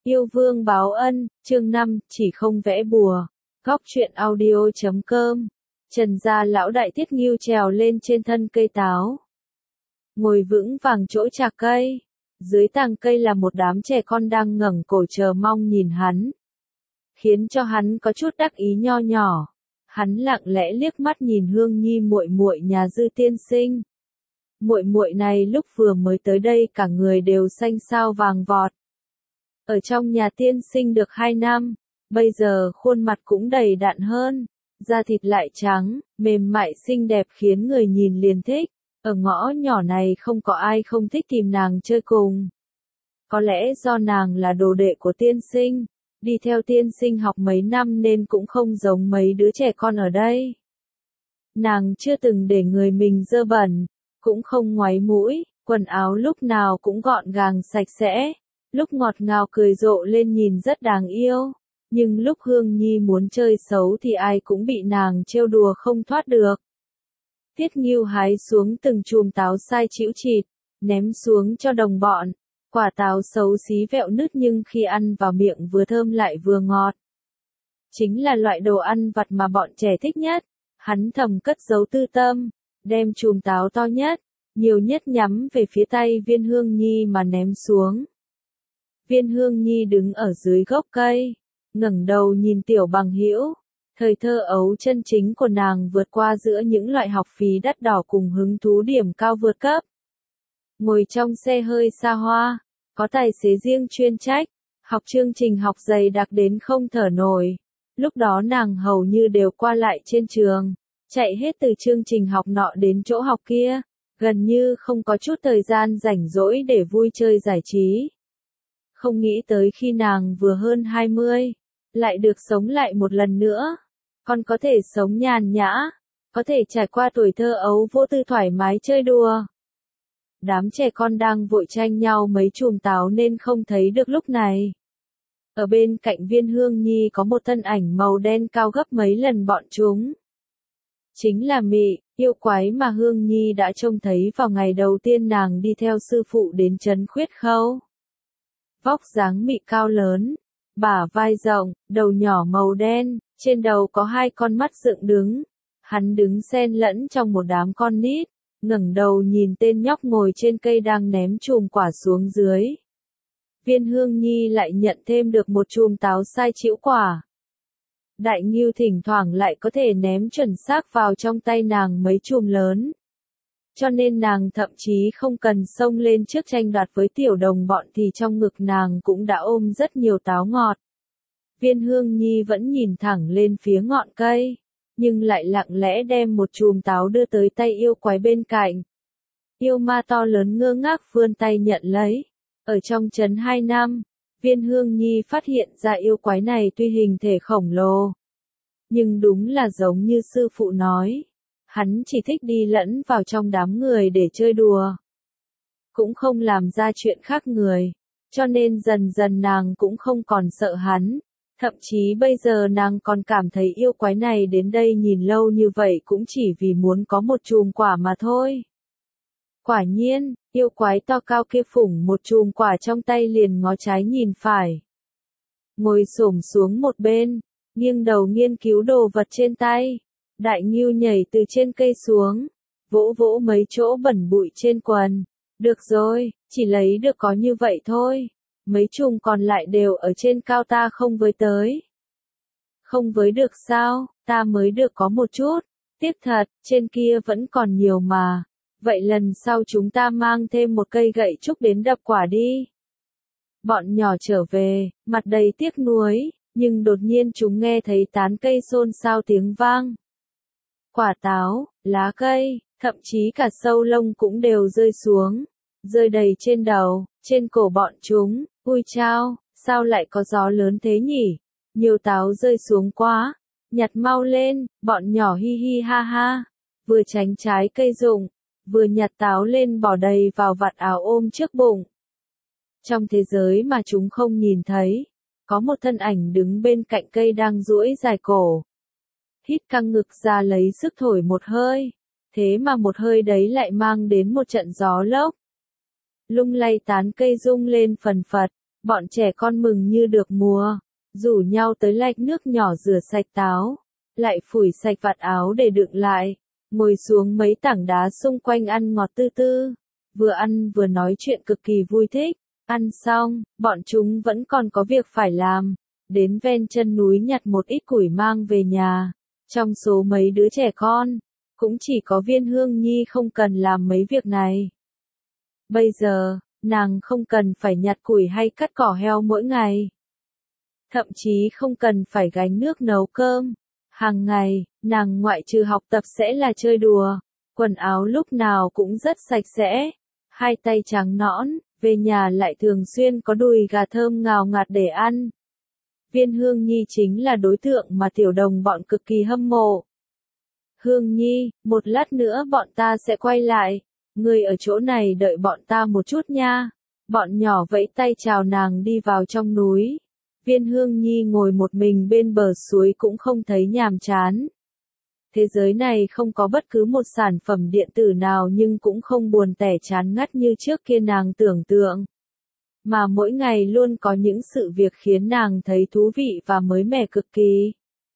Yêu vương báo ân, chương 5, chỉ không vẽ bùa. Góc truyện audio.com. Trần gia lão đại Tiết Ngưu trèo lên trên thân cây táo. Ngồi vững vàng chỗ chạc cây. Dưới tàng cây là một đám trẻ con đang ngẩng cổ chờ mong nhìn hắn. Khiến cho hắn có chút đắc ý nho nhỏ. Hắn lặng lẽ liếc mắt nhìn Hương Nhi muội muội nhà Dư tiên sinh. Muội muội này lúc vừa mới tới đây cả người đều xanh xao vàng vọt. Ở trong nhà tiên sinh được 2 năm, bây giờ khuôn mặt cũng đầy đặn hơn, da thịt lại trắng, mềm mại xinh đẹp khiến người nhìn liền thích. Ở ngõ nhỏ này không có ai không thích tìm nàng chơi cùng. Có lẽ do nàng là đồ đệ của tiên sinh, đi theo tiên sinh học mấy năm nên cũng không giống mấy đứa trẻ con ở đây. Nàng chưa từng để người mình dơ bẩn, cũng không ngoáy mũi, quần áo lúc nào cũng gọn gàng sạch sẽ. Lúc ngọt ngào cười rộ lên nhìn rất đáng yêu, nhưng lúc Hương Nhi muốn chơi xấu thì ai cũng bị nàng trêu đùa không thoát được. Tiết Ngưu hái xuống từng chùm táo sai chĩu chịt, ném xuống cho đồng bọn. Quả táo xấu xí vẹo nứt nhưng khi ăn vào miệng vừa thơm lại vừa ngọt. Chính là loại đồ ăn vặt mà bọn trẻ thích nhất. Hắn thầm cất giấu tư tâm, đem chùm táo to nhất, nhiều nhất nhắm về phía tay Viên Hương Nhi mà ném xuống. Viên Hương Nhi đứng ở dưới gốc cây, ngẩng đầu nhìn Tiểu Bằng Hữu. Thời thơ ấu chân chính của nàng vượt qua giữa những loại học phí đắt đỏ cùng hứng thú điểm cao vượt cấp. Ngồi trong xe hơi xa hoa, có tài xế riêng chuyên trách, học chương trình học dày đặc đến không thở nổi. Lúc đó nàng hầu như đều qua lại trên trường, chạy hết từ chương trình học nọ đến chỗ học kia, gần như không có chút thời gian rảnh rỗi để vui chơi giải trí. Không nghĩ tới khi nàng vừa hơn 20, lại được sống lại một lần nữa. Còn có thể sống nhàn nhã, có thể trải qua tuổi thơ ấu vô tư thoải mái chơi đùa. Đám trẻ con đang vội tranh nhau mấy chùm táo nên không thấy được lúc này. Ở bên cạnh Viên Hương Nhi có một thân ảnh màu đen cao gấp mấy lần bọn chúng. Chính là Mị, yêu quái mà Hương Nhi đã trông thấy vào ngày đầu tiên nàng đi theo sư phụ đến trấn Khuyết Khâu. Vóc dáng Mị cao lớn, bả vai rộng, đầu nhỏ màu đen, trên đầu có 2 con mắt dựng đứng. Hắn đứng xen lẫn trong một đám con nít, ngẩng đầu nhìn tên nhóc ngồi trên cây đang ném chùm quả xuống dưới. Viên Hương Nhi lại nhận thêm được một chùm táo sai chĩu quả. Đại Ngưu thỉnh thoảng lại có thể ném chuẩn xác vào trong tay nàng mấy chùm lớn. Cho nên nàng thậm chí không cần xông lên trước tranh đoạt với tiểu đồng bọn thì trong ngực nàng cũng đã ôm rất nhiều táo ngọt. Viên Hương Nhi vẫn nhìn thẳng lên phía ngọn cây, nhưng lại lặng lẽ đem một chùm táo đưa tới tay yêu quái bên cạnh. Yêu ma to lớn ngơ ngác vươn tay nhận lấy. Ở trong trấn 2 năm, Viên Hương Nhi phát hiện ra yêu quái này tuy hình thể khổng lồ, nhưng đúng là giống như sư phụ nói. Hắn chỉ thích đi lẫn vào trong đám người để chơi đùa. Cũng không làm ra chuyện khác người. Cho nên dần dần nàng cũng không còn sợ hắn. Thậm chí bây giờ nàng còn cảm thấy yêu quái này đến đây nhìn lâu như vậy cũng chỉ vì muốn có một chùm quả mà thôi. Quả nhiên, yêu quái to cao kia phủng một chùm quả trong tay liền ngó trái nhìn phải. Ngồi xổm xuống một bên, nghiêng đầu nghiên cứu đồ vật trên tay. Đại Ngưu nhảy từ trên cây xuống, vỗ vỗ mấy chỗ bẩn bụi trên quần. Được rồi, chỉ lấy được có như vậy thôi. Mấy chùm còn lại đều ở trên cao ta không với tới. Không với được sao, ta mới được có một chút. Tiếc thật, trên kia vẫn còn nhiều mà. Vậy lần sau chúng ta mang thêm một cây gậy trúc đến đập quả đi. Bọn nhỏ trở về, mặt đầy tiếc nuối, nhưng đột nhiên chúng nghe thấy tán cây xôn xao tiếng vang. Quả táo, lá cây, thậm chí cả sâu lông cũng đều rơi xuống, rơi đầy trên đầu, trên cổ bọn chúng. Ui chao, sao lại có gió lớn thế nhỉ? Nhiều táo rơi xuống quá, nhặt mau lên, bọn nhỏ hi hi ha ha, vừa tránh trái cây rụng, vừa nhặt táo lên bỏ đầy vào vạt áo ôm trước bụng. Trong thế giới mà chúng không nhìn thấy, có một thân ảnh đứng bên cạnh cây đang duỗi dài cổ. Hít căng ngực ra lấy sức thổi một hơi, thế mà một hơi đấy lại mang đến một trận gió lốc. Lung lay tán cây rung lên phần phật, Bọn trẻ con mừng như được mùa, rủ nhau tới lạch nước nhỏ rửa sạch táo, lại phủi sạch vạt áo để đựng lại, ngồi xuống mấy tảng đá xung quanh ăn ngọt tư tư, vừa ăn vừa nói chuyện cực kỳ vui thích. Ăn xong, bọn chúng vẫn còn có việc phải làm, đến ven chân núi nhặt một ít củi mang về nhà. Trong số mấy đứa trẻ con, cũng chỉ có Viên Hương Nhi không cần làm mấy việc này. Bây giờ, nàng không cần phải nhặt củi hay cắt cỏ heo mỗi ngày. Thậm chí không cần phải gánh nước nấu cơm. Hàng ngày, nàng ngoại trừ học tập sẽ là chơi đùa. Quần áo lúc nào cũng rất sạch sẽ. Hai tay trắng nõn, về nhà lại thường xuyên có đùi gà thơm ngào ngạt để ăn. Viên Hương Nhi chính là đối tượng mà tiểu đồng bọn cực kỳ hâm mộ. Hương Nhi, một lát nữa bọn ta sẽ quay lại. Ngươi ở chỗ này đợi bọn ta một chút nha. Bọn nhỏ vẫy tay chào nàng đi vào trong núi. Viên Hương Nhi ngồi một mình bên bờ suối cũng không thấy nhàm chán. Thế giới này không có bất cứ một sản phẩm điện tử nào nhưng cũng không buồn tẻ chán ngắt như trước kia nàng tưởng tượng. Mà mỗi ngày luôn có những sự việc khiến nàng thấy thú vị và mới mẻ cực kỳ.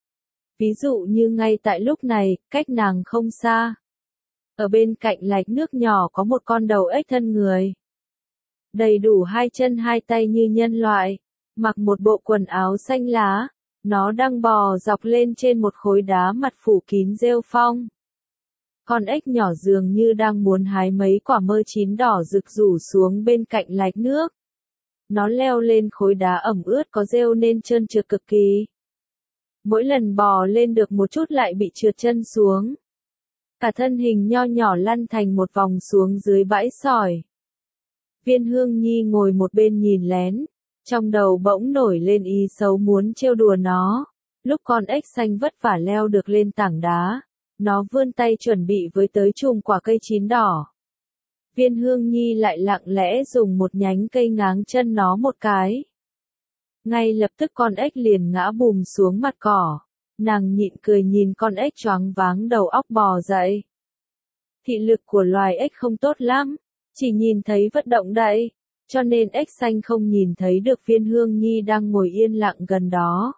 Ví dụ như ngay tại lúc này, cách nàng không xa. Ở bên cạnh lạch nước nhỏ có một con đầu ếch thân người. Đầy đủ hai chân hai tay như nhân loại, mặc một bộ quần áo xanh lá. Nó đang bò dọc lên trên một khối đá mặt phủ kín rêu phong. Con ếch nhỏ dường như đang muốn hái mấy quả mơ chín đỏ rực rủ xuống bên cạnh lạch nước. Nó leo lên khối đá ẩm ướt có rêu nên trơn trượt cực kỳ. Mỗi lần bò lên được một chút lại bị trượt chân xuống. Cả thân hình nho nhỏ lăn thành một vòng xuống dưới bãi sỏi. Viên Hương Nhi ngồi một bên nhìn lén. Trong đầu bỗng nổi lên ý xấu muốn trêu đùa nó. Lúc con ếch xanh vất vả leo được lên tảng đá, nó vươn tay chuẩn bị với tới chùm quả cây chín đỏ. Viên Hương Nhi lại lặng lẽ dùng một nhánh cây ngáng chân nó một cái. Ngay lập tức con ếch liền ngã bùm xuống mặt cỏ. Nàng nhịn cười nhìn con ếch choáng váng đầu óc bò dậy. Thị lực của loài ếch không tốt lắm, chỉ nhìn thấy vận động đậy. Cho nên ếch xanh không nhìn thấy được Viên Hương Nhi đang ngồi yên lặng gần đó.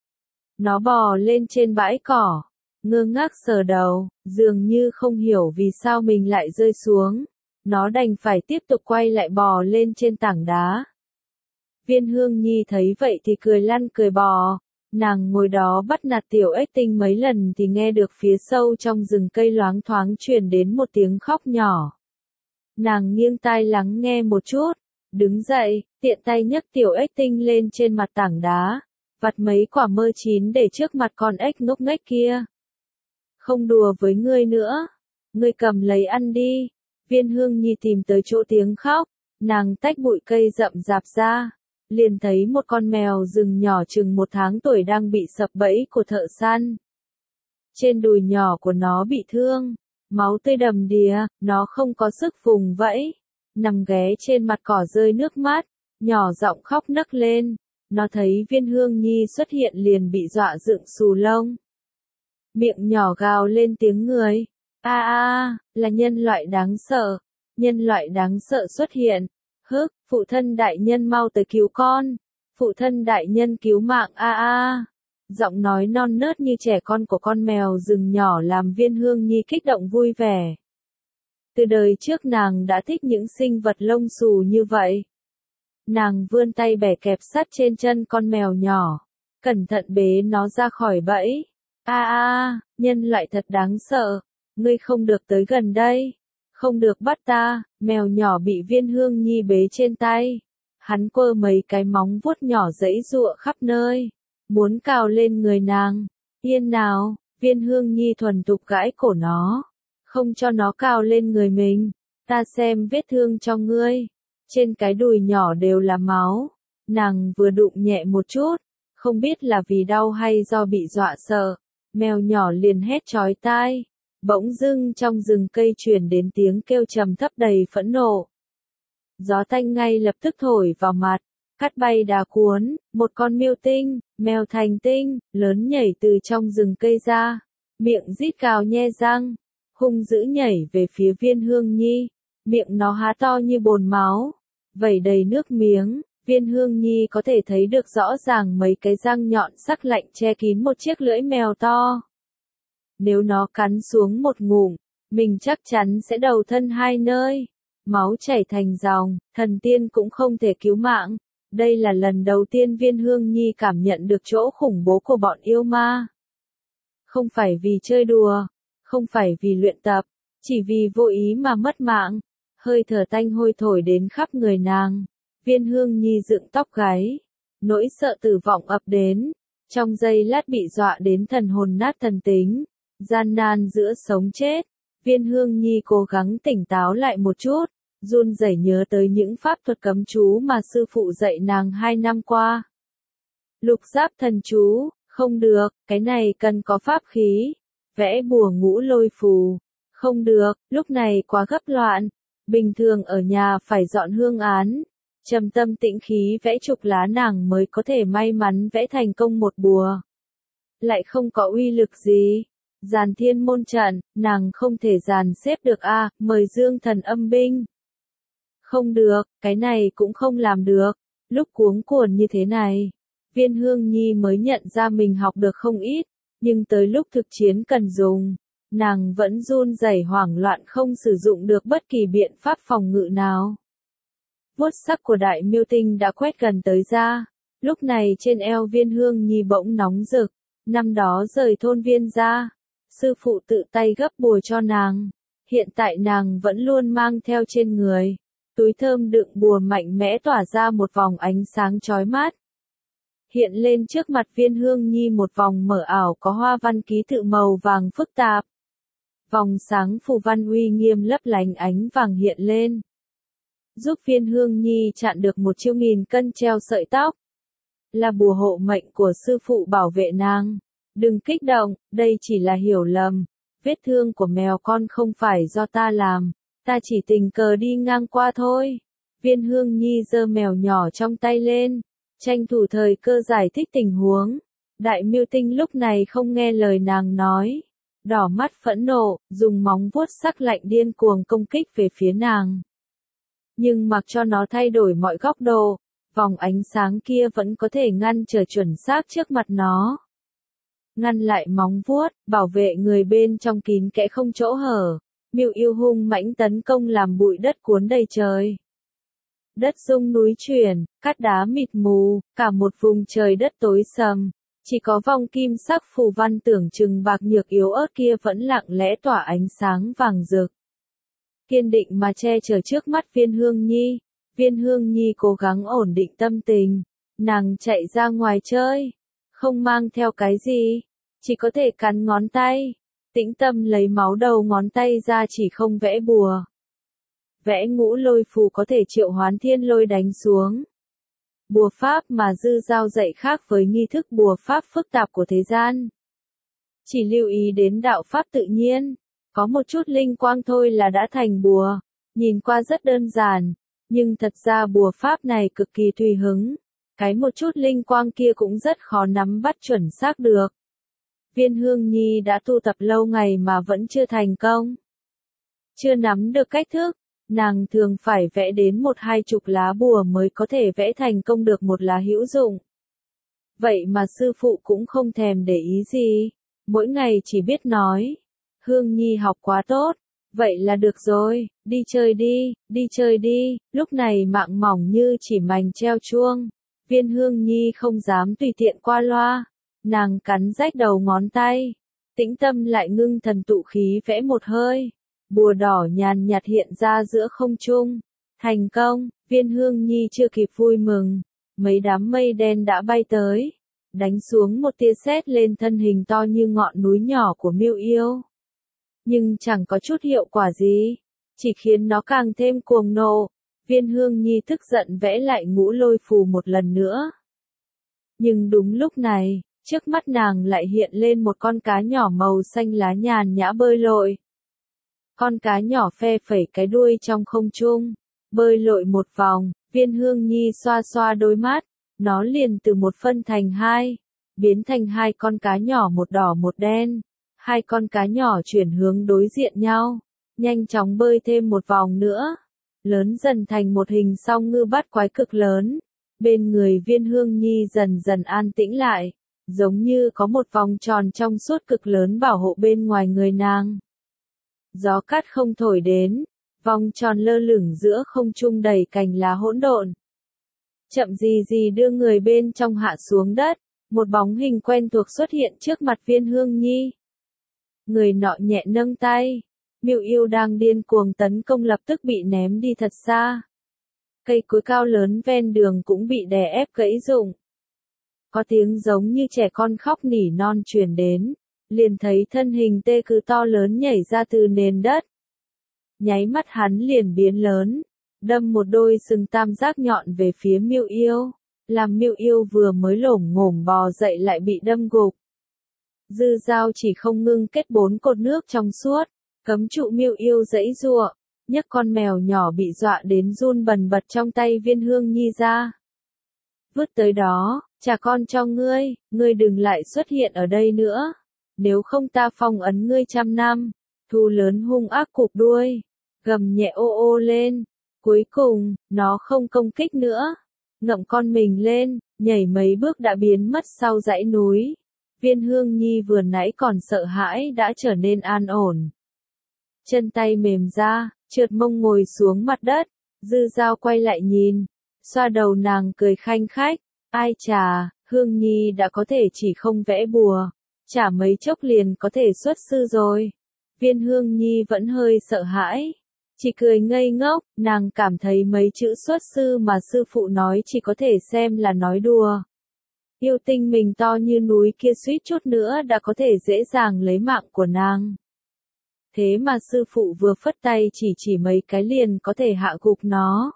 Nó bò lên trên bãi cỏ, ngơ ngác sờ đầu, dường như không hiểu vì sao mình lại rơi xuống. Nó đành phải tiếp tục quay lại bò lên trên tảng đá. Viên Hương Nhi thấy vậy thì cười lăn cười bò. Nàng ngồi đó bắt nạt tiểu ếch tinh mấy lần thì nghe được phía sâu trong rừng cây loáng thoáng truyền đến một tiếng khóc nhỏ. Nàng nghiêng tai lắng nghe một chút. Đứng dậy, tiện tay nhấc tiểu ếch tinh lên trên mặt tảng đá, vặt mấy quả mơ chín để trước mặt con ếch ngốc nghếch kia. Không đùa với ngươi nữa, ngươi cầm lấy ăn đi. Viên Hương Nhi tìm tới chỗ tiếng khóc, nàng tách bụi cây rậm rạp ra, liền thấy một con mèo rừng nhỏ chừng 1 tháng tuổi đang bị sập bẫy của thợ săn. Trên đùi nhỏ của nó bị thương, máu tươi đầm đìa, nó không có sức vùng vẫy. Nằm ghé trên mặt cỏ rơi nước mắt, nhỏ giọng khóc nấc lên. Nó thấy Viên Hương Nhi xuất hiện liền bị dọa dựng xù lông. Miệng nhỏ gào lên tiếng người. Là nhân loại đáng sợ. Nhân loại đáng sợ xuất hiện. Hức, phụ thân đại nhân mau tới cứu con. Phụ thân đại nhân cứu mạng Giọng nói non nớt như trẻ con của con mèo rừng nhỏ làm Viên Hương Nhi kích động vui vẻ. Từ đời trước nàng đã thích những sinh vật lông xù như vậy. Nàng vươn tay bẻ kẹp sắt trên chân con mèo nhỏ, cẩn thận bế nó ra khỏi bẫy. Nhân loại thật đáng sợ, ngươi không được tới gần đây, không được bắt ta. Mèo nhỏ bị Viên Hương Nhi bế trên tay. Hắn quơ mấy cái móng vuốt nhỏ giãy giụa khắp nơi, muốn cào lên người nàng. Yên nào, Viên Hương Nhi thuần thục gãi cổ nó. Không cho nó cào lên người mình. Ta xem vết thương cho ngươi. Trên cái đùi nhỏ đều là máu. Nàng vừa đụng nhẹ một chút. Không biết là vì đau hay do bị dọa sợ. Mèo nhỏ liền hét chói tai. Bỗng dưng trong rừng cây truyền đến tiếng kêu trầm thấp đầy phẫn nộ. Gió tanh ngay lập tức thổi vào mặt. Cắt bay đá cuốn. Một con miêu tinh, mèo thành tinh, lớn nhảy từ trong rừng cây ra. Miệng rít gào nhe răng. Hung dữ nhảy về phía Viên Hương Nhi, miệng nó há to như bồn máu, vẩy đầy nước miếng. Viên Hương Nhi có thể thấy được rõ ràng mấy cái răng nhọn sắc lạnh che kín một chiếc lưỡi mèo to. Nếu nó cắn xuống một ngụm, mình chắc chắn sẽ đầu thân hai nơi. Máu chảy thành dòng, thần tiên cũng không thể cứu mạng. Đây là lần đầu tiên Viên Hương Nhi cảm nhận được chỗ khủng bố của bọn yêu ma. Không phải vì chơi đùa, không phải vì luyện tập, chỉ vì vô ý mà mất mạng. Hơi thở tanh hôi thổi đến khắp người nàng. Viên Hương Nhi dựng tóc gáy. Nỗi sợ tử vong ập đến. Trong giây lát bị dọa đến thần hồn nát thần tính. Gian nan giữa sống chết. Viên Hương Nhi cố gắng tỉnh táo lại một chút. Run rẩy nhớ tới những pháp thuật cấm chú mà sư phụ dạy nàng 2 năm qua. Lục giáp thần chú, không được, cái này cần có pháp khí. Vẽ bùa ngũ lôi phù, không được, lúc này quá gấp loạn. Bình thường ở nhà phải dọn hương án. Trầm tâm tĩnh khí vẽ chục lá nàng mới có thể may mắn vẽ thành công một bùa. Lại không có uy lực gì. Dàn thiên môn trận, nàng không thể dàn xếp được a, mời dương thần âm binh. Không được, cái này cũng không làm được. Lúc cuống cuồng như thế này, Viên Hương Nhi mới nhận ra mình học được không ít, nhưng tới lúc thực chiến cần dùng, nàng vẫn run rẩy hoảng loạn không sử dụng được bất kỳ biện pháp phòng ngự nào. Vuốt sắc của đại miêu tinh đã quét gần tới ra, lúc này trên eo Viên Hương Nhi bỗng nóng rực, năm đó rời thôn Viên ra, sư phụ tự tay gấp bùa cho nàng, hiện tại nàng vẫn luôn mang theo trên người. Túi thơm đựng bùa mạnh mẽ tỏa ra một vòng ánh sáng chói mắt. Hiện lên trước mặt Viên Hương Nhi một vòng mở ảo có hoa văn ký tự màu vàng phức tạp. Vòng sáng phù văn uy nghiêm lấp lánh ánh vàng hiện lên. Giúp Viên Hương Nhi chặn được một chiêu nghìn cân treo sợi tóc. Là bùa hộ mệnh của sư phụ bảo vệ nàng. Đừng kích động, đây chỉ là hiểu lầm. Vết thương của mèo con không phải do ta làm. Ta chỉ tình cờ đi ngang qua thôi. Viên Hương Nhi giơ mèo nhỏ trong tay lên, tranh thủ thời cơ giải thích tình huống. Đại miêu tinh lúc này không nghe lời nàng nói. Đỏ mắt phẫn nộ, dùng móng vuốt sắc lạnh điên cuồng công kích về phía nàng. Nhưng mặc cho nó thay đổi mọi góc độ, vòng ánh sáng kia vẫn có thể ngăn trở chuẩn xác trước mặt nó. Ngăn lại móng vuốt, bảo vệ người bên trong kín kẽ không chỗ hở. Miêu yêu hung mãnh tấn công làm bụi đất cuốn đầy trời. Đất rung núi chuyển, cát đá mịt mù, cả một vùng trời đất tối sầm. Chỉ có vòng kim sắc phù văn tưởng chừng bạc nhược yếu ớt kia vẫn lặng lẽ tỏa ánh sáng vàng rực. Kiên định mà che chở trước mắt Viên Hương Nhi. Viên Hương Nhi cố gắng ổn định tâm tình. Nàng chạy ra ngoài chơi. Không mang theo cái gì. Chỉ có thể cắn ngón tay. Tĩnh tâm lấy máu đầu ngón tay ra chỉ không vẽ bùa. Vẽ ngũ lôi phù có thể triệu hoán thiên lôi đánh xuống. Bùa pháp mà Dư Giao dạy khác với nghi thức bùa pháp phức tạp của thế gian. Chỉ lưu ý đến đạo pháp tự nhiên. Có một chút linh quang thôi là đã thành bùa. Nhìn qua rất đơn giản. Nhưng thật ra bùa pháp này cực kỳ tùy hứng. Cái một chút linh quang kia cũng rất khó nắm bắt chuẩn xác được. Viên Hương Nhi đã tu tập lâu ngày mà vẫn chưa thành công. Chưa nắm được cách thức, nàng thường phải vẽ đến 1-20 lá bùa mới có thể vẽ thành công được một lá hữu dụng. Vậy mà sư phụ cũng không thèm để ý gì, mỗi ngày chỉ biết nói. Hương Nhi học quá tốt, vậy là được rồi, đi chơi đi, lúc này mạng mỏng như chỉ mảnh treo chuông. Viên Hương Nhi không dám tùy tiện qua loa. Nàng cắn rách đầu ngón tay. Tĩnh tâm lại ngưng thần tụ khí vẽ một hơi. Bùa đỏ nhàn nhạt hiện ra giữa không trung. Thành công, Viên Hương Nhi chưa kịp vui mừng. Mấy đám mây đen đã bay tới. Đánh xuống một tia sét lên thân hình to như ngọn núi nhỏ của Miêu Yêu. Nhưng chẳng có chút hiệu quả gì. Chỉ khiến nó càng thêm cuồng nộ. Viên Hương Nhi tức giận vẽ lại ngũ lôi phù một lần nữa. Nhưng đúng lúc này, trước mắt nàng lại hiện lên một con cá nhỏ màu xanh lá nhàn nhã bơi lội. Con cá nhỏ phe phẩy cái đuôi trong không trung, bơi lội một vòng, Viên Hương Nhi xoa xoa đôi mắt, nó liền từ một phân thành hai, biến thành hai con cá nhỏ một đỏ một đen. Hai con cá nhỏ chuyển hướng đối diện nhau, nhanh chóng bơi thêm một vòng nữa, lớn dần thành một hình song ngư bát quái cực lớn. Bên người Viên Hương Nhi dần dần an tĩnh lại, giống như có một vòng tròn trong suốt cực lớn bảo hộ bên ngoài người nàng. Gió cát không thổi đến, vòng tròn lơ lửng giữa không trung đầy cành lá hỗn độn. Chậm gì gì đưa người bên trong hạ xuống đất, một bóng hình quen thuộc xuất hiện trước mặt Viên Hương Nhi. Người nọ nhẹ nâng tay, Miêu Yêu đang điên cuồng tấn công lập tức bị ném đi thật xa. Cây cối cao lớn ven đường cũng bị đè ép gãy rụng. Có tiếng giống như trẻ con khóc nỉ non truyền đến, liền thấy thân hình tê cự to lớn nhảy ra từ nền đất. Nháy mắt hắn liền biến lớn, đâm một đôi sừng tam giác nhọn về phía Miêu Yêu, làm Miêu Yêu vừa mới lổm ngổm bò dậy lại bị đâm gục. Dư dao chỉ không ngưng kết 4 cột nước trong suốt, cấm trụ Miêu Yêu giãy giụa, nhấc con mèo nhỏ bị dọa đến run bần bật trong tay Viên Hương Nhi ra. Vứt tới đó, trả con cho ngươi đừng lại xuất hiện ở đây nữa, nếu không ta phong ấn ngươi 100 năm. Thu lớn hung ác cụp đuôi, gầm nhẹ ô ô lên, cuối cùng, nó không công kích nữa, ngậm con mình lên, nhảy mấy bước đã biến mất sau dãy núi. Viên Hương Nhi vừa nãy còn sợ hãi đã trở nên an ổn. Chân tay mềm ra, trượt mông ngồi xuống mặt đất, Dư Dao quay lại nhìn, xoa đầu nàng cười khanh khách, ai chà, Hương Nhi đã có thể chỉ không vẽ bùa, chả mấy chốc liền có thể xuất sư rồi. Viên Hương Nhi vẫn hơi sợ hãi, chỉ cười ngây ngốc, nàng cảm thấy mấy chữ xuất sư mà sư phụ nói chỉ có thể xem là nói đùa. Yêu tinh mình to như núi kia suýt chút nữa đã có thể dễ dàng lấy mạng của nàng. Thế mà sư phụ vừa phất tay chỉ mấy cái liền có thể hạ gục nó.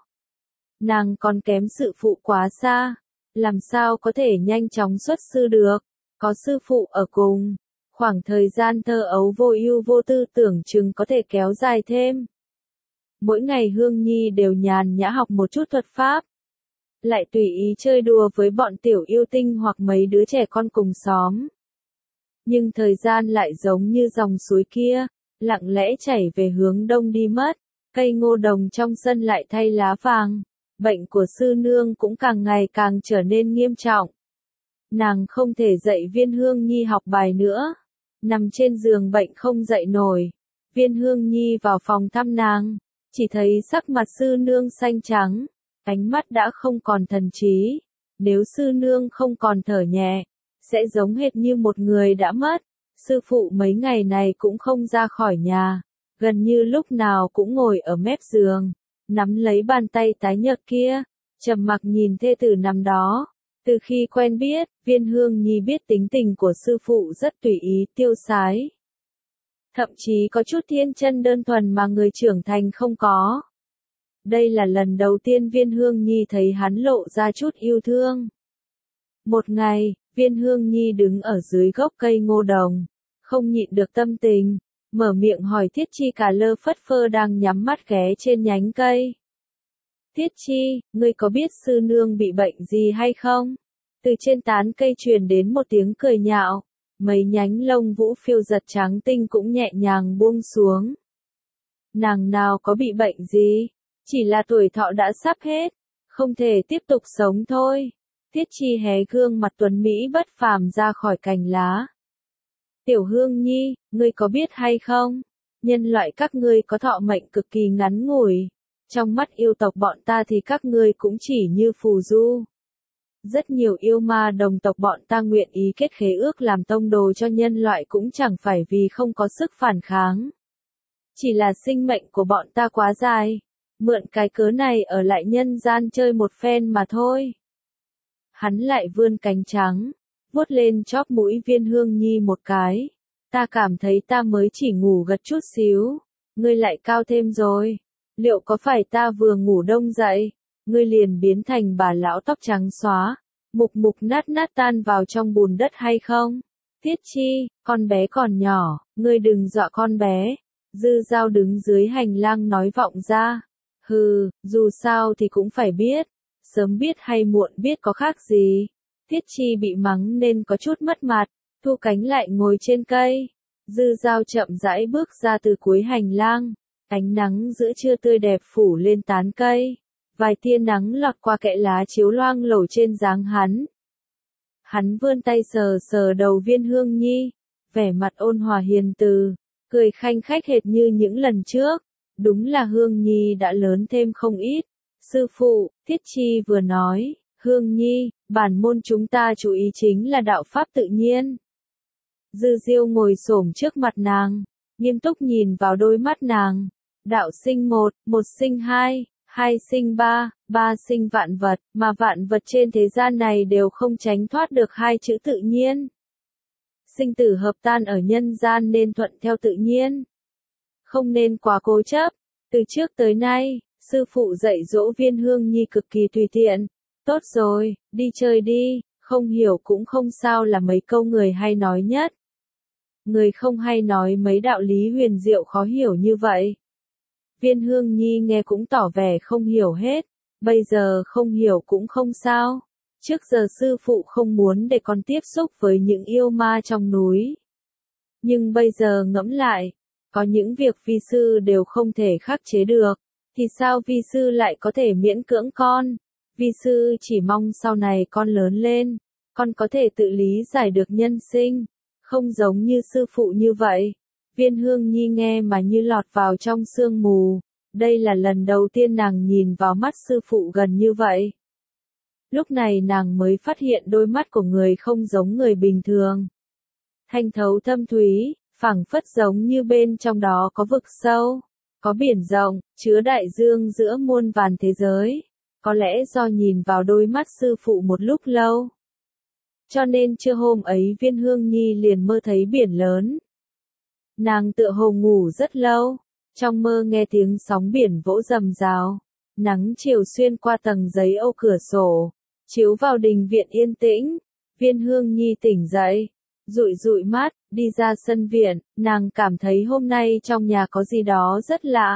Nàng còn kém sư phụ quá xa, làm sao có thể nhanh chóng xuất sư được, có sư phụ ở cùng. Khoảng thời gian thơ ấu vô ưu vô tư tưởng chừng có thể kéo dài thêm. Mỗi ngày Hương Nhi đều nhàn nhã học một chút thuật pháp, lại tùy ý chơi đùa với bọn tiểu yêu tinh hoặc mấy đứa trẻ con cùng xóm. Nhưng thời gian lại giống như dòng suối kia, lặng lẽ chảy về hướng đông đi mất, cây ngô đồng trong sân lại thay lá vàng, bệnh của sư nương cũng càng ngày càng trở nên nghiêm trọng. Nàng không thể dạy Viên Hương Nhi học bài nữa, nằm trên giường bệnh không dậy nổi. Viên Hương Nhi vào phòng thăm nàng, chỉ thấy sắc mặt sư nương xanh trắng, ánh mắt đã không còn thần trí. Nếu sư nương không còn thở nhẹ, sẽ giống hệt như một người đã mất. Sư phụ mấy ngày này cũng không ra khỏi nhà, gần như lúc nào cũng ngồi ở mép giường, nắm lấy bàn tay tái nhợt kia, trầm mặc nhìn thê tử nằm đó. Từ khi quen biết, Viên Hương Nhi biết tính tình của sư phụ rất tùy ý tiêu sái. Thậm chí có chút thiên chân đơn thuần mà người trưởng thành không có. Đây là lần đầu tiên Viên Hương Nhi thấy hắn lộ ra chút yêu thương. Một ngày, Viên Hương Nhi đứng ở dưới gốc cây ngô đồng, không nhịn được tâm tình, mở miệng hỏi Thiết Chi cả lơ phất phơ đang nhắm mắt ghé trên nhánh cây. Thiết Chi, ngươi có biết sư nương bị bệnh gì hay không? Từ trên tán cây truyền đến một tiếng cười nhạo, mấy nhánh lông vũ phiêu giật trắng tinh cũng nhẹ nhàng buông xuống. Nàng nào có bị bệnh gì, chỉ là tuổi thọ đã sắp hết, không thể tiếp tục sống thôi. Thiết Chi hé gương mặt tuấn mỹ bất phàm ra khỏi cành lá. Tiểu Hương Nhi, ngươi có biết hay không? Nhân loại các ngươi có thọ mệnh cực kỳ ngắn ngủi. Trong mắt yêu tộc bọn ta thì các ngươi cũng chỉ như phù du. Rất nhiều yêu ma đồng tộc bọn ta nguyện ý kết khế ước làm tông đồ cho nhân loại cũng chẳng phải vì không có sức phản kháng. Chỉ là sinh mệnh của bọn ta quá dài, mượn cái cớ này ở lại nhân gian chơi một phen mà thôi. Hắn lại vươn cánh trắng, vuốt lên chóp mũi Viên Hương Nhi một cái. Ta cảm thấy ta mới chỉ ngủ gật chút xíu, ngươi lại cao thêm rồi. Liệu có phải ta vừa ngủ đông dậy, ngươi liền biến thành bà lão tóc trắng xóa, mục mục nát nát tan vào trong bùn đất hay không? Thiết Chi, con bé còn nhỏ, ngươi đừng dọa con bé. Dư Dao đứng dưới hành lang nói vọng ra. Hừ, dù sao thì cũng phải biết, sớm biết hay muộn biết có khác gì. Thiết Chi bị mắng nên có chút mất mặt, thu cánh lại ngồi trên cây. Dư Dao chậm rãi bước ra từ cuối hành lang. Ánh nắng giữa trưa tươi đẹp phủ lên tán cây, vài tia nắng lọt qua kẽ lá chiếu loang lổ trên dáng hắn. Hắn vươn tay sờ sờ đầu Viên Hương Nhi, vẻ mặt ôn hòa hiền từ, cười khanh khách hệt như những lần trước. Đúng là Hương Nhi đã lớn thêm không ít. Sư phụ, Thiết Chi vừa nói, Hương Nhi, bản môn chúng ta chú ý chính là đạo pháp tự nhiên. Dư Diêu ngồi xổm trước mặt nàng, nghiêm túc nhìn vào đôi mắt nàng. Đạo sinh một, một sinh hai, hai sinh ba, ba sinh vạn vật, mà vạn vật trên thế gian này đều không tránh thoát được hai chữ tự nhiên. Sinh tử hợp tan ở nhân gian nên thuận theo tự nhiên. Không nên quá cố chấp. Từ trước tới nay, sư phụ dạy dỗ Viên Hương Nhi cực kỳ tùy tiện. Tốt rồi, đi chơi đi, không hiểu cũng không sao là mấy câu người hay nói nhất. Người không hay nói mấy đạo lý huyền diệu khó hiểu như vậy. Viên Hương Nhi nghe cũng tỏ vẻ không hiểu hết, bây giờ không hiểu cũng không sao. Trước giờ sư phụ không muốn để con tiếp xúc với những yêu ma trong núi. Nhưng bây giờ ngẫm lại, có những việc vi sư đều không thể khắc chế được, thì sao vi sư lại có thể miễn cưỡng con? Vi sư chỉ mong sau này con lớn lên, con có thể tự lý giải được nhân sinh, không giống như sư phụ như vậy. Viên Hương Nhi nghe mà như lọt vào trong sương mù, đây là lần đầu tiên nàng nhìn vào mắt sư phụ gần như vậy. Lúc này nàng mới phát hiện đôi mắt của người không giống người bình thường. Thanh thấu thâm thúy, phảng phất giống như bên trong đó có vực sâu, có biển rộng, chứa đại dương giữa muôn vàn thế giới. Có lẽ do nhìn vào đôi mắt sư phụ một lúc lâu, cho nên trưa hôm ấy Viên Hương Nhi liền mơ thấy biển lớn. Nàng tựa hồ ngủ rất lâu, trong mơ nghe tiếng sóng biển vỗ rầm rào, nắng chiều xuyên qua tầng giấy ô cửa sổ, chiếu vào đình viện yên tĩnh. Viên Hương Nhi tỉnh dậy, dụi dụi mắt, đi ra sân viện, nàng cảm thấy hôm nay trong nhà có gì đó rất lạ.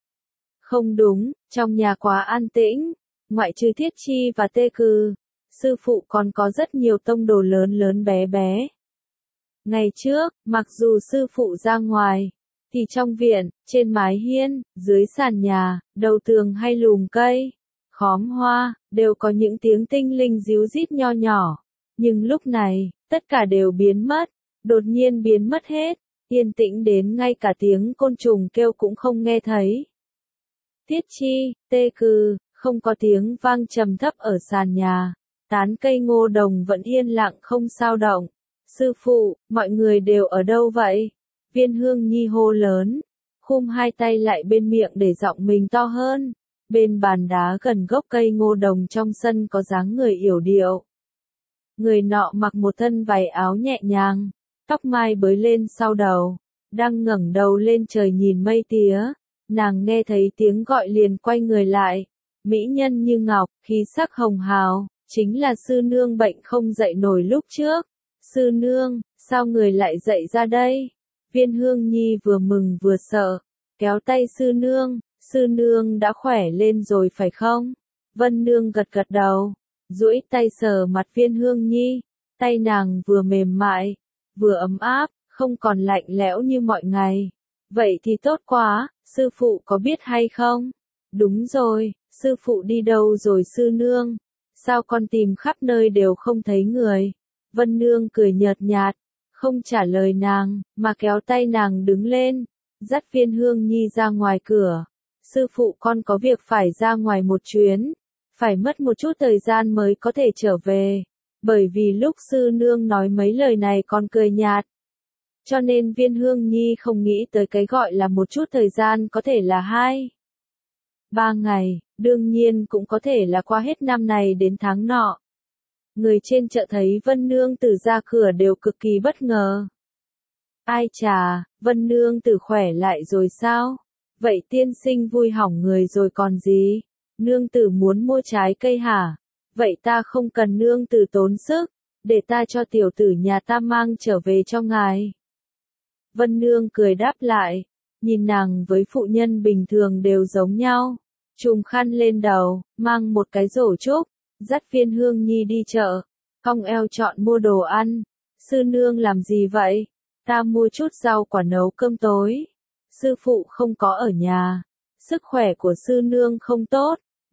Không đúng, trong nhà quá an tĩnh, ngoại trừ Thiết Chi và Tê Cừ, sư phụ còn có rất nhiều tông đồ lớn lớn bé bé. Ngày trước, mặc dù sư phụ ra ngoài, thì trong viện, trên mái hiên, dưới sàn nhà, đầu tường hay lùm cây, khóm hoa, đều có những tiếng tinh linh ríu rít nho nhỏ. Nhưng lúc này, tất cả đều biến mất, đột nhiên biến mất hết, yên tĩnh đến ngay cả tiếng côn trùng kêu cũng không nghe thấy. Thiết Chi, Tê Cừ, không có tiếng vang trầm thấp ở sàn nhà, tán cây ngô đồng vẫn yên lặng không sao động. Sư phụ, mọi người đều ở đâu vậy? Viên Hương Nhi hô lớn, khum hai tay lại bên miệng để giọng mình to hơn. Bên bàn đá gần gốc cây ngô đồng trong sân có dáng người yểu điệu. Người nọ mặc một thân váy áo nhẹ nhàng, tóc mai bới lên sau đầu, đang ngẩng đầu lên trời nhìn mây tía. Nàng nghe thấy tiếng gọi liền quay người lại, mỹ nhân như ngọc, khí sắc hồng hào, chính là sư nương bệnh không dậy nổi lúc trước. Sư nương, sao người lại dậy ra đây? Viên Hương Nhi vừa mừng vừa sợ, kéo tay sư nương đã khỏe lên rồi phải không? Vân nương gật gật đầu, duỗi tay sờ mặt Viên Hương Nhi, tay nàng vừa mềm mại, vừa ấm áp, không còn lạnh lẽo như mọi ngày. Vậy thì tốt quá, sư phụ có biết hay không? Đúng rồi, sư phụ đi đâu rồi sư nương? Sao con tìm khắp nơi đều không thấy người? Vân nương cười nhợt nhạt, không trả lời nàng, mà kéo tay nàng đứng lên, dắt Viên Hương Nhi ra ngoài cửa. Sư phụ con có việc phải ra ngoài một chuyến, phải mất một chút thời gian mới có thể trở về, bởi vì lúc sư nương nói mấy lời này con cười nhạt. Cho nên Viên Hương Nhi không nghĩ tới cái gọi là một chút thời gian có thể là 2-3 ngày, đương nhiên cũng có thể là qua hết năm này đến tháng nọ. Người trên chợ thấy Vân Nương Tử ra cửa đều cực kỳ bất ngờ. Ai chà, Vân Nương Tử khỏe lại rồi sao? Vậy tiên sinh vui hỏng người rồi còn gì? Nương Tử muốn mua trái cây hả? Vậy ta không cần Nương Tử tốn sức, để ta cho tiểu tử nhà ta mang trở về cho ngài. Vân Nương cười đáp lại, nhìn nàng với phụ nhân bình thường đều giống nhau. Trùm khăn lên đầu, mang một cái rổ trúc, dắt Viên Hương Nhi đi chợ, cong eo chọn mua đồ ăn. Sư nương làm gì vậy? Ta mua chút rau quả nấu cơm tối. Sư phụ không có ở nhà, sức khỏe của sư nương không tốt,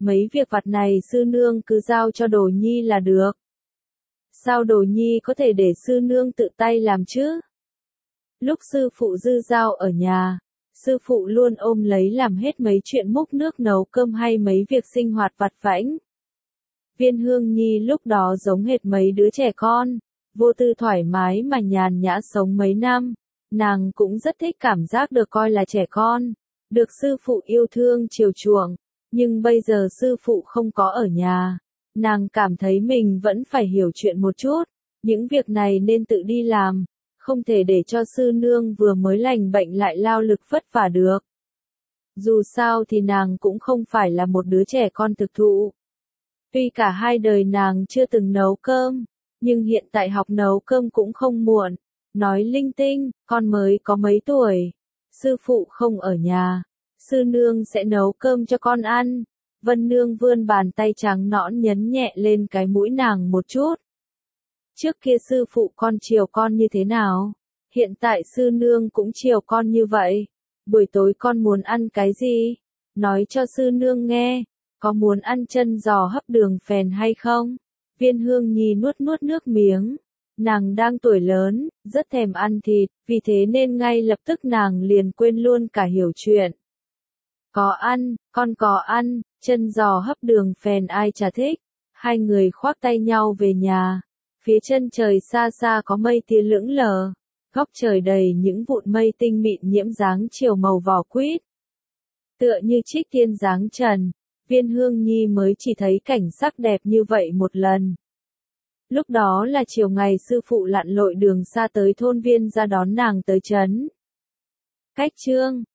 mấy việc vặt này sư nương cứ giao cho Đồ Nhi là được. Sao Đồ Nhi có thể để sư nương tự tay làm chứ? Lúc sư phụ Dư Giao ở nhà, sư phụ luôn ôm lấy làm hết mấy chuyện múc nước nấu cơm hay mấy việc sinh hoạt vặt vãnh. Viên Hương Nhi lúc đó giống hệt mấy đứa trẻ con, vô tư thoải mái mà nhàn nhã sống mấy năm, nàng cũng rất thích cảm giác được coi là trẻ con, được sư phụ yêu thương chiều chuộng, nhưng bây giờ sư phụ không có ở nhà, nàng cảm thấy mình vẫn phải hiểu chuyện một chút, những việc này nên tự đi làm, không thể để cho sư nương vừa mới lành bệnh lại lao lực vất vả được. Dù sao thì nàng cũng không phải là một đứa trẻ con thực thụ. Tuy cả hai đời nàng chưa từng nấu cơm, nhưng hiện tại học nấu cơm cũng không muộn. Nói linh tinh, con mới có mấy tuổi, sư phụ không ở nhà, sư nương sẽ nấu cơm cho con ăn. Vân Nương vươn bàn tay trắng nõn nhấn nhẹ lên cái mũi nàng một chút. Trước kia sư phụ con chiều con như thế nào? Hiện tại sư nương cũng chiều con như vậy. Buổi tối con muốn ăn cái gì? Nói cho sư nương nghe. Có muốn ăn chân giò hấp đường phèn hay không? Viên Hương Nhi nuốt nuốt nước miếng. Nàng đang tuổi lớn, rất thèm ăn thịt, vì thế nên ngay lập tức nàng liền quên luôn cả hiểu chuyện. Có ăn, con có ăn, chân giò hấp đường phèn ai chả thích. Hai người khoác tay nhau về nhà. Phía chân trời xa xa có mây tia lững lờ. Góc trời đầy những vụn mây tinh mịn nhiễm dáng chiều màu vỏ quýt. Tựa như trích tiên dáng trần. Viên Hương Nhi mới chỉ thấy cảnh sắc đẹp như vậy một lần. Lúc đó là chiều ngày sư phụ lặn lội đường xa tới thôn Viên ra đón nàng tới trấn. Cách chương